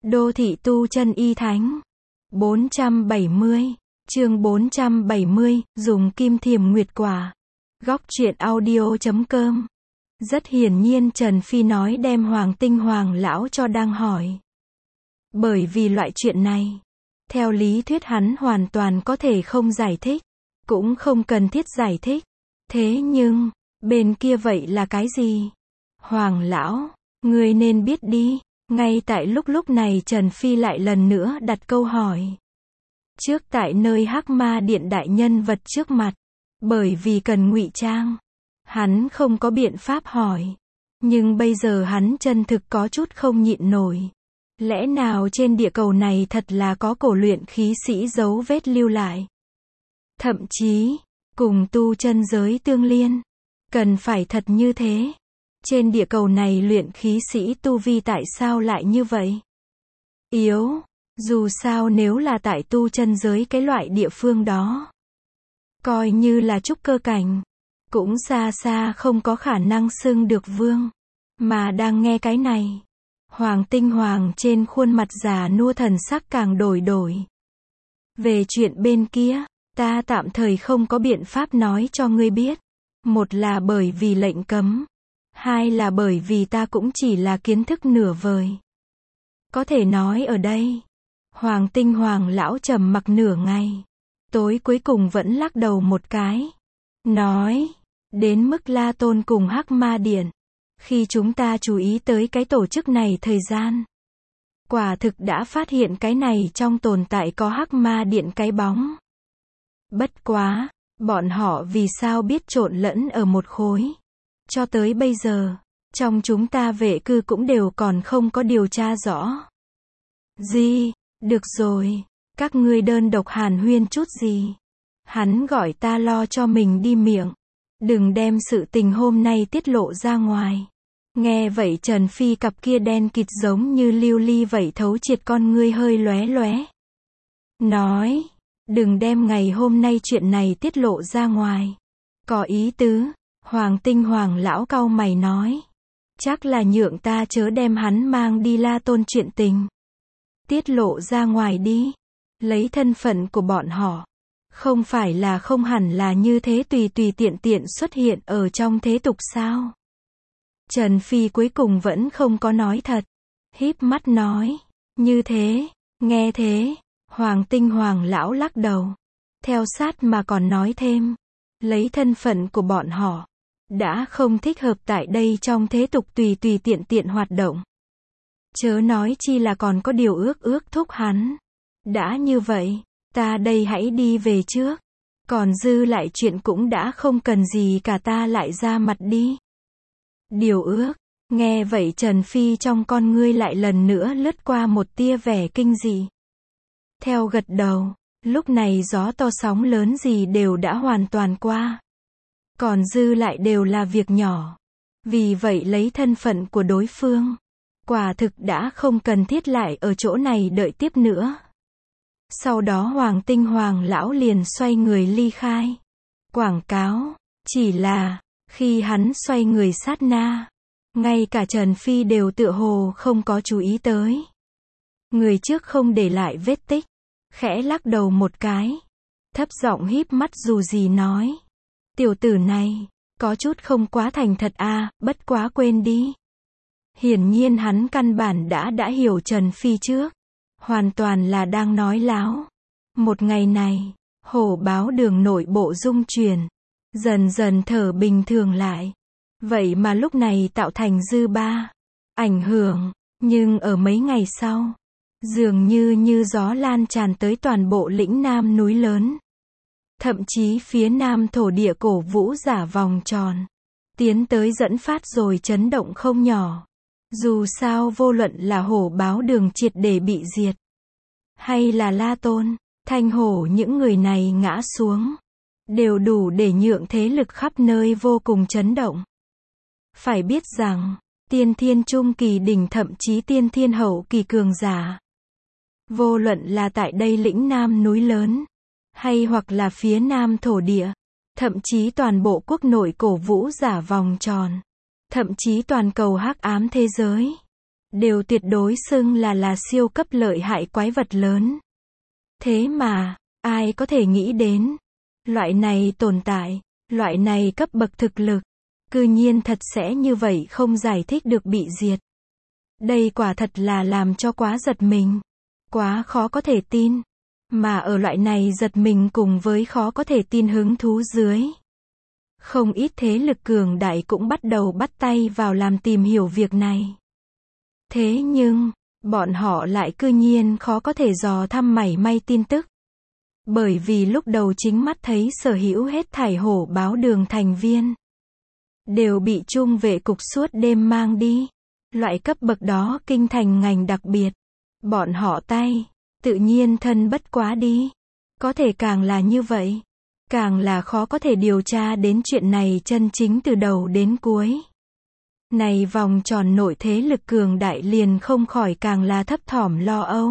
Đô thị tu chân y thánh. 470, chương 470, dùng kim thiềm nguyệt quả. Góc truyện audio.com. Rất hiển nhiên Trần Phi nói đem Hoàng Tinh Hoàng lão cho đang hỏi. Bởi vì loại chuyện này, theo lý thuyết hắn hoàn toàn có thể không giải thích, cũng không cần thiết giải thích. Thế nhưng, bên kia vậy là cái gì? Hoàng lão, ngươi nên biết đi. Ngay tại lúc này Trần Phi lại lần nữa đặt câu hỏi. Trước tại nơi Hắc Ma Điện đại nhân vật trước mặt, bởi vì cần ngụy trang, hắn không có biện pháp hỏi. Nhưng bây giờ hắn chân thực có chút không nhịn nổi. Lẽ nào trên địa cầu này thật là có cổ luyện khí sĩ dấu vết lưu lại? Thậm chí, cùng tu chân giới tương liên. Cần phải thật như thế. Trên địa cầu này luyện khí sĩ tu vi tại sao lại như vậy? Yếu, dù sao nếu là tại tu chân giới cái loại địa phương đó, coi như là trúc cơ cảnh, cũng xa xa không có khả năng xưng được vương. Mà đang nghe cái này, Hoàng Tinh Hoàng trên khuôn mặt già nua thần sắc càng đổi. Về chuyện bên kia, ta tạm thời không có biện pháp nói cho ngươi biết. Một là bởi vì lệnh cấm. Hai là bởi vì ta cũng chỉ là kiến thức nửa vời. Có thể nói ở đây, Hoàng Tinh Hoàng lão trầm mặc nửa ngày. Tối cuối cùng vẫn lắc đầu một cái. Nói, đến mức La Tôn cùng Hắc Ma Điện. Khi chúng ta chú ý tới cái tổ chức này thời gian, quả thực đã phát hiện cái này trong tồn tại có Hắc Ma Điện cái bóng. Bất quá, bọn họ vì sao biết trộn lẫn ở một khối? Cho tới bây giờ, trong chúng ta vệ cư cũng đều còn không có điều tra rõ. Gì? Được rồi, các ngươi đơn độc hàn huyên chút gì? Hắn gọi ta lo cho mình đi miệng. Đừng đem sự tình hôm nay tiết lộ ra ngoài. Nghe vậy Trần Phi cặp kia đen kịt giống như lưu ly vậy thấu triệt con ngươi hơi lóe. Nói, đừng đem ngày hôm nay chuyện này tiết lộ ra ngoài. Có ý tứ. Hoàng Tinh Hoàng lão cau mày nói. Chắc là nhượng ta chớ đem hắn mang đi La Tôn chuyện tình. Tiết lộ ra ngoài đi. Lấy thân phận của bọn họ. Không phải là không hẳn là như thế tùy tiện xuất hiện ở trong thế tục sao? Trần Phi cuối cùng vẫn không có nói thật. Híp mắt nói. Như thế, nghe thế. Hoàng Tinh Hoàng lão lắc đầu. Theo sát mà còn nói thêm. Lấy thân phận của bọn họ. Đã không thích hợp tại đây trong thế tục tùy tiện hoạt động. Chớ nói chi là còn có điều ước thúc hắn. Đã như vậy, ta đây hãy đi về trước. Còn dư lại chuyện cũng đã không cần gì cả ta lại ra mặt đi. Điều ước, nghe vậy Trần Phi trong con ngươi lại lần nữa lướt qua một tia vẻ kinh dị. Theo gật đầu, lúc này gió to sóng lớn gì đều đã hoàn toàn qua. Còn dư lại đều là việc nhỏ. Vì vậy lấy thân phận của đối phương, quả thực đã không cần thiết lại ở chỗ này đợi tiếp nữa. Sau đó Hoàng Tinh Hoàng lão liền xoay người ly khai. Quảng cáo, chỉ là, khi hắn xoay người sát na, ngay cả Trần Phi đều tựa hồ không có chú ý tới. Người trước không để lại vết tích, khẽ lắc đầu một cái, thấp giọng híp mắt dù gì nói. Tiểu tử này, có chút không quá thành thật à, bất quá quên đi. Hiển nhiên hắn căn bản đã hiểu Trần Phi trước. Hoàn toàn là đang nói láo. Một ngày này, hổ báo đường nội bộ dung chuyển. Dần thở bình thường lại. Vậy mà lúc này tạo thành dư ba. Ảnh hưởng. Nhưng ở mấy ngày sau, dường như gió lan tràn tới toàn bộ lĩnh Nam núi lớn. Thậm chí phía nam thổ địa cổ vũ giả vòng tròn. Tiến tới dẫn phát rồi chấn động không nhỏ. Dù sao vô luận là hổ báo đường triệt để bị diệt. Hay là La Tôn, Thanh Hổ những người này ngã xuống. Đều đủ để nhượng thế lực khắp nơi vô cùng chấn động. Phải biết rằng, tiên thiên trung kỳ đỉnh thậm chí tiên thiên hậu kỳ cường giả. Vô luận là tại đây lĩnh Nam núi lớn. Hay hoặc là phía nam thổ địa, thậm chí toàn bộ quốc nội cổ vũ giả vòng tròn, thậm chí toàn cầu hắc ám thế giới, đều tuyệt đối xưng là siêu cấp lợi hại quái vật lớn. Thế mà, ai có thể nghĩ đến, loại này tồn tại, loại này cấp bậc thực lực, cư nhiên thật sẽ như vậy không giải thích được bị diệt. Đây quả thật là làm cho quá giật mình, quá khó có thể tin. Mà ở loại này giật mình cùng với khó có thể tin hứng thú dưới, không ít thế lực cường đại cũng bắt đầu bắt tay vào làm tìm hiểu việc này. Thế nhưng, bọn họ lại cư nhiên khó có thể dò thăm mảy may tin tức. Bởi vì lúc đầu chính mắt thấy sở hữu hết thảy hổ báo đường thành viên đều bị trung vệ cục suốt đêm mang đi. Loại cấp bậc đó kinh thành ngành đặc biệt. Bọn họ tay, tự nhiên thân bất quá đi. Có thể càng là như vậy, càng là khó có thể điều tra đến chuyện này chân chính từ đầu đến cuối. Này vòng tròn nội thế lực cường đại liền không khỏi càng là thấp thỏm lo âu.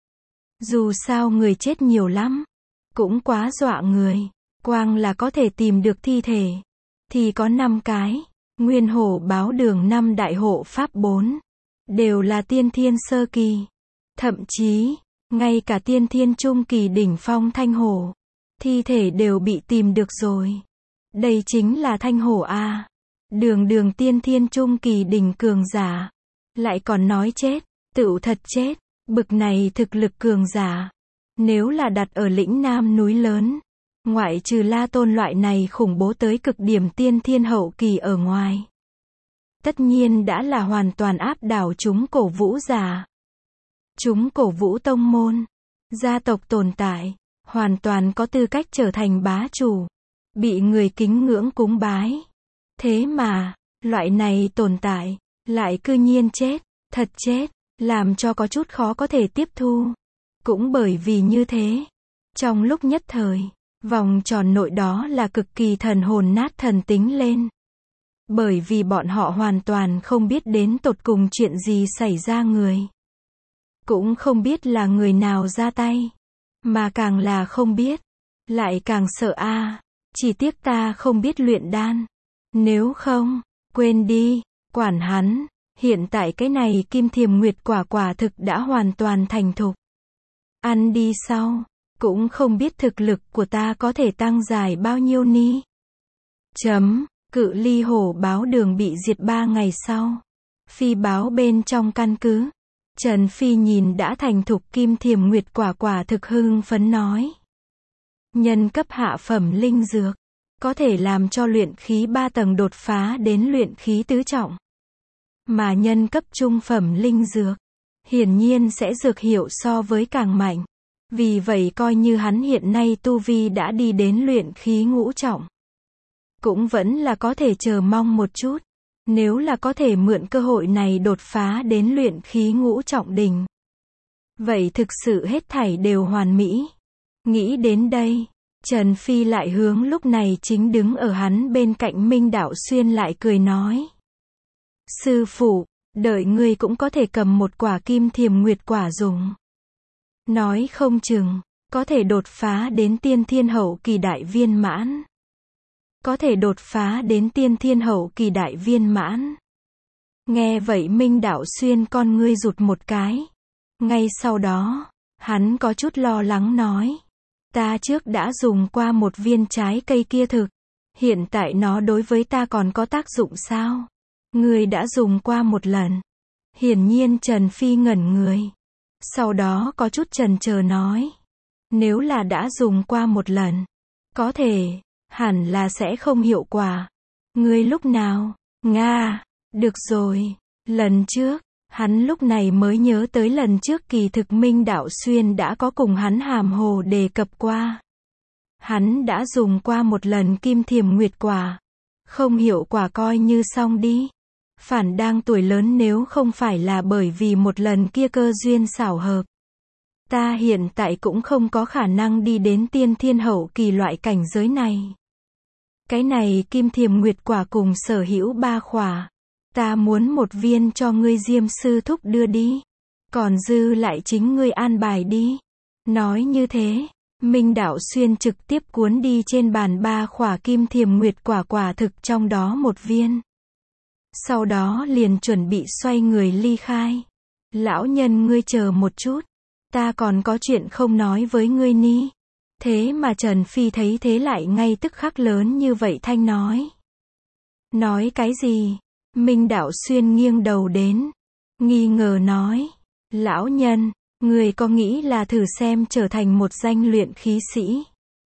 Dù sao người chết nhiều lắm, cũng quá dọa người. Quang là có thể tìm được thi thể thì có 5 cái. Nguyên hổ báo đường 5 đại hộ pháp 4 đều là tiên thiên sơ kỳ. Thậm chí, ngay cả tiên thiên trung kỳ đỉnh phong thanh hổ, thi thể đều bị tìm được rồi. Đây chính là thanh hổ a. Đường tiên thiên trung kỳ đỉnh cường giả. Lại còn nói chết, tựu thật chết. Bực này thực lực cường giả, nếu là đặt ở lĩnh Nam núi lớn, ngoại trừ La Tôn loại này khủng bố tới cực điểm tiên thiên hậu kỳ ở ngoài, tất nhiên đã là hoàn toàn áp đảo chúng cổ vũ giả. Chúng cổ vũ tông môn, gia tộc tồn tại, hoàn toàn có tư cách trở thành bá chủ, bị người kính ngưỡng cúng bái. Thế mà, loại này tồn tại, lại cư nhiên chết, thật chết, làm cho có chút khó có thể tiếp thu. Cũng bởi vì như thế, trong lúc nhất thời, vòng tròn nội đó là cực kỳ thần hồn nát thần tính lên. Bởi vì bọn họ hoàn toàn không biết đến tột cùng chuyện gì xảy ra người. Cũng không biết là người nào ra tay. Mà càng là không biết, lại càng sợ a. Chỉ tiếc ta không biết luyện đan. Nếu không, quên đi, quản hắn. Hiện tại cái này kim thiềm nguyệt quả quả thực đã hoàn toàn thành thục. Ăn đi sau, cũng không biết thực lực của ta có thể tăng dài bao nhiêu ni. Cự ly hổ báo đường bị diệt 3 ngày sau. Phi báo bên trong căn cứ. Trần Phi nhìn đã thành thục kim thiềm nguyệt quả quả thực hưng phấn nói. Nhân cấp hạ phẩm linh dược, có thể làm cho luyện khí 3 tầng đột phá đến luyện khí tứ trọng. Mà nhân cấp trung phẩm linh dược, hiển nhiên sẽ dược hiệu so với càng mạnh. Vì vậy coi như hắn hiện nay tu vi đã đi đến luyện khí ngũ trọng, cũng vẫn là có thể chờ mong một chút. Nếu là có thể mượn cơ hội này đột phá đến luyện khí ngũ trọng đỉnh, vậy thực sự hết thảy đều hoàn mỹ. Nghĩ đến đây, Trần Phi lại hướng lúc này chính đứng ở hắn bên cạnh Minh Đạo Xuyên lại cười nói. Sư phụ, đợi ngươi cũng có thể cầm một quả kim thiềm nguyệt quả dùng. Nói không chừng, có thể đột phá đến tiên thiên hậu kỳ đại viên mãn. Có thể đột phá đến tiên thiên hậu kỳ đại viên mãn. Nghe vậy Minh Đạo Xuyên con ngươi rụt một cái. Ngay sau đó, hắn có chút lo lắng nói. Ta trước đã dùng qua một viên trái cây kia thực. Hiện tại nó đối với ta còn có tác dụng sao? Ngươi đã dùng qua một lần. Hiển nhiên Trần Phi ngẩn người. Sau đó có chút chần chờ nói. Nếu là đã dùng qua một lần, có thể, hẳn là sẽ không hiệu quả. Ngươi lúc nào? Nga, được rồi. Lần trước, hắn lúc này mới nhớ tới lần trước kỳ thực Minh Đạo Xuyên đã có cùng hắn hàm hồ đề cập qua. Hắn đã dùng qua một lần kim thiềm nguyệt quả. Không hiệu quả coi như xong đi. Phản đang tuổi lớn nếu không phải là bởi vì một lần kia cơ duyên xảo hợp. Ta hiện tại cũng không có khả năng đi đến tiên thiên hậu kỳ loại cảnh giới này. Cái này kim thiềm nguyệt quả cùng sở hữu 3 khỏa. Ta muốn một viên cho ngươi Diêm sư thúc đưa đi. Còn dư lại chính ngươi an bài đi. Nói như thế, Minh Đạo Xuyên trực tiếp cuốn đi trên bàn 3 khỏa kim thiềm nguyệt quả quả thực trong đó một viên. Sau đó liền chuẩn bị xoay người ly khai. Lão nhân ngươi chờ một chút. Ta còn có chuyện không nói với ngươi ni. Thế mà Trần Phi thấy thế lại ngay tức khắc lớn như vậy thanh nói. Nói cái gì? Minh Đạo Xuyên nghiêng đầu đến. Nghi ngờ nói. Lão nhân, người có nghĩ là thử xem trở thành một danh luyện khí sĩ?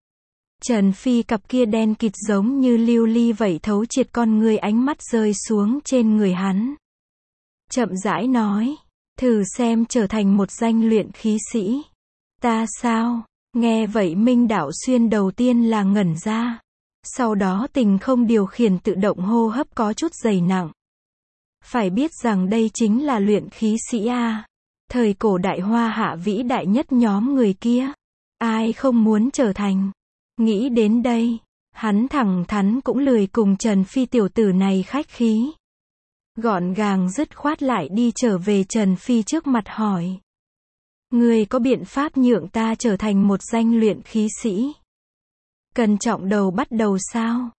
Trần Phi cặp kia đen kịt giống như lưu ly vậy thấu triệt con người, ánh mắt rơi xuống trên người hắn. Chậm rãi nói. Thử xem trở thành một danh luyện khí sĩ. Ta sao? Nghe vậy Minh Đạo Xuyên đầu tiên là ngẩn ra. Sau đó tình không điều khiển tự động hô hấp có chút dày nặng. Phải biết rằng đây chính là luyện khí sĩ a. Thời cổ đại Hoa Hạ vĩ đại nhất nhóm người kia. Ai không muốn trở thành. Nghĩ đến đây, hắn thẳng thắn cũng lười cùng Trần Phi tiểu tử này khách khí. Gọn gàng dứt khoát lại đi trở về Trần Phi trước mặt hỏi. Ngươi có biện pháp nhượng ta trở thành một danh luyện khí sĩ? Cẩn trọng đầu bắt đầu sao?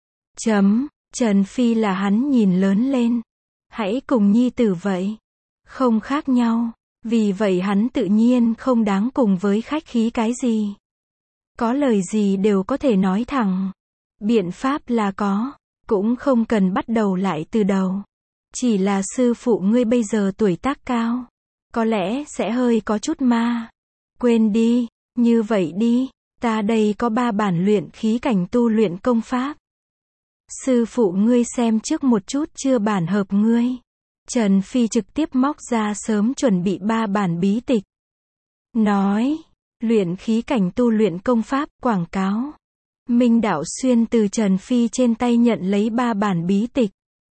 Trần Phi là hắn nhìn lớn lên. Hãy cùng nhi tử vậy. Không khác nhau. Vì vậy hắn tự nhiên không đáng cùng với khách khí cái gì. Có lời gì đều có thể nói thẳng. Biện pháp là có. Cũng không cần bắt đầu lại từ đầu. Chỉ là sư phụ ngươi bây giờ tuổi tác cao. Có lẽ sẽ hơi có chút ma. Quên đi. Như vậy đi. Ta đây có 3 bản luyện khí cảnh tu luyện công pháp. Sư phụ ngươi xem trước một chút chưa bản hợp ngươi. Trần Phi trực tiếp móc ra sớm chuẩn bị 3 bản bí tịch. Nói. Luyện khí cảnh tu luyện công pháp, quảng cáo. Minh Đạo Xuyên từ Trần Phi trên tay nhận lấy 3 bản bí tịch.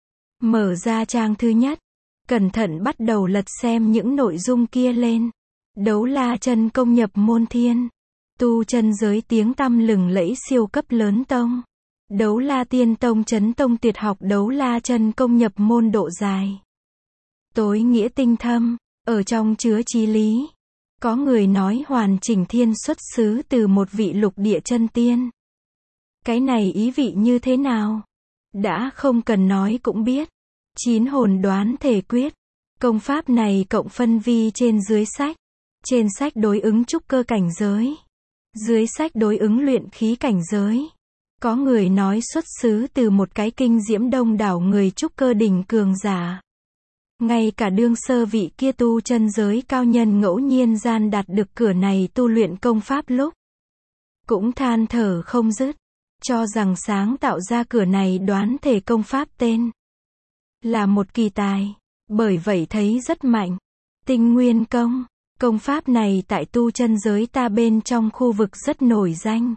Mở ra trang thứ nhất. Cẩn thận bắt đầu lật xem những nội dung kia lên. Đấu la chân công nhập môn thiên. Tu chân giới tiếng tăm lừng lẫy siêu cấp lớn tông. Đấu la tiên tông chấn tông tuyệt học đấu la chân công nhập môn độ dài. Tối nghĩa tinh thâm, ở trong chứa chí lý. Có người nói hoàn chỉnh thiên xuất xứ từ một vị lục địa chân tiên. Cái này ý vị như thế nào? Đã không cần nói cũng biết. 9 hồn đoán thể quyết. Công pháp này cộng phân vi trên dưới sách. Trên sách đối ứng trúc cơ cảnh giới. Dưới sách đối ứng luyện khí cảnh giới. Có người nói xuất xứ từ một cái kinh diễm đông đảo người trúc cơ đỉnh cường giả. Ngay cả đương sơ vị kia tu chân giới cao nhân ngẫu nhiên gian đạt được cửa này tu luyện công pháp lúc. Cũng than thở không dứt. Cho rằng sáng tạo ra cửa này đoán thể công pháp tên. Là một kỳ tài. Bởi vậy thấy rất mạnh. Tinh nguyên công. Công pháp này tại tu chân giới ta bên trong khu vực rất nổi danh.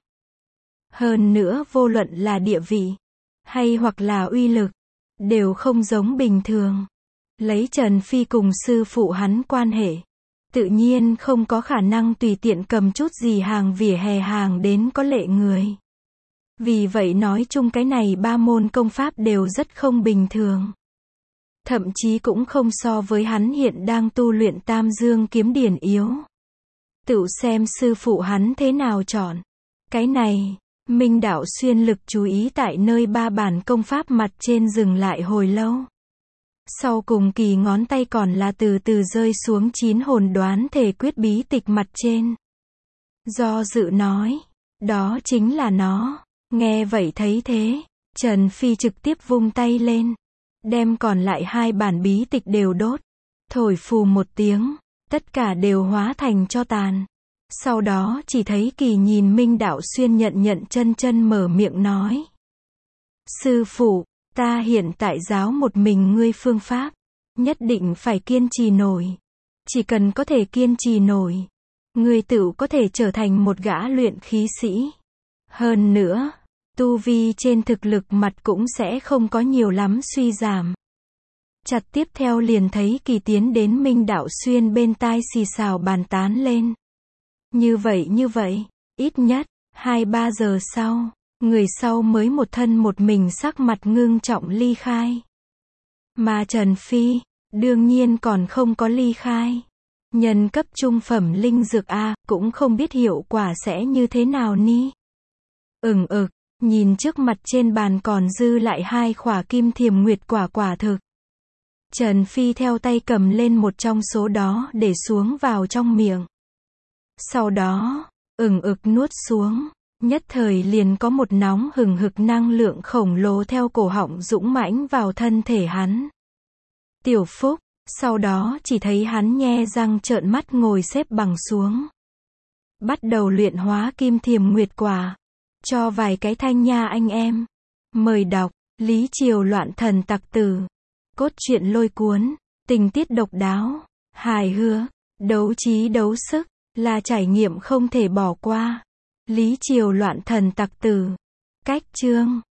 Hơn nữa vô luận là địa vị. Hay hoặc là uy lực. Đều không giống bình thường. Lấy Trần Phi cùng sư phụ hắn quan hệ. Tự nhiên không có khả năng tùy tiện cầm chút gì hàng vỉa hè hàng đến có lệ người. Vì vậy nói chung cái này 3 môn công pháp đều rất không bình thường. Thậm chí cũng không so với hắn hiện đang tu luyện Tam Dương kiếm điển yếu. Tự xem sư phụ hắn thế nào chọn. Cái này, Minh Đạo Xuyên lực chú ý tại nơi 3 bản công pháp mặt trên dừng lại hồi lâu. Sau cùng kỳ ngón tay còn là từ từ rơi xuống 9 hồn đoán thể quyết bí tịch mặt trên. Do dự nói, đó chính là nó. Nghe vậy thấy thế, Trần Phi trực tiếp vung tay lên. Đem còn lại 2 bản bí tịch đều đốt. Thổi phù một tiếng, tất cả đều hóa thành tro tàn. Sau đó chỉ thấy kỳ nhìn Minh Đạo Xuyên nhận chân mở miệng nói. Sư phụ, ta hiện tại giáo một mình ngươi phương pháp. Nhất định phải kiên trì nổi. Chỉ cần có thể kiên trì nổi. Ngươi tự có thể trở thành một gã luyện khí sĩ. Hơn nữa, tu vi trên thực lực mặt cũng sẽ không có nhiều lắm suy giảm. Chặt tiếp theo liền thấy kỳ tiến đến Minh Đạo Xuyên bên tai xì xào bàn tán lên. Như vậy, ít nhất, 2-3 giờ sau, người sau mới một thân một mình sắc mặt ngưng trọng ly khai. Mà Trần Phi, đương nhiên còn không có ly khai. Nhân cấp trung phẩm linh dược A, cũng không biết hiệu quả sẽ như thế nào ni. Nhìn trước mặt trên bàn còn dư lại 2 khỏa kim thiềm nguyệt quả thực. Trần Phi theo tay cầm lên một trong số đó để xuống vào trong miệng. Sau đó, ừng ực nuốt xuống. Nhất thời liền có một nóng hừng hực năng lượng khổng lồ theo cổ họng dũng mãnh vào thân thể hắn. Tiểu Phúc, sau đó chỉ thấy hắn nhe răng trợn mắt ngồi xếp bằng xuống. Bắt đầu luyện hóa kim thiềm nguyệt quả. Cho vài cái thanh nha anh em. Mời đọc, Lý Triều loạn thần tặc tử. Cốt truyện lôi cuốn, tình tiết độc đáo, hài hước, đấu trí đấu sức, là trải nghiệm không thể bỏ qua. Lý Triều loạn thần tặc tử. Cách chương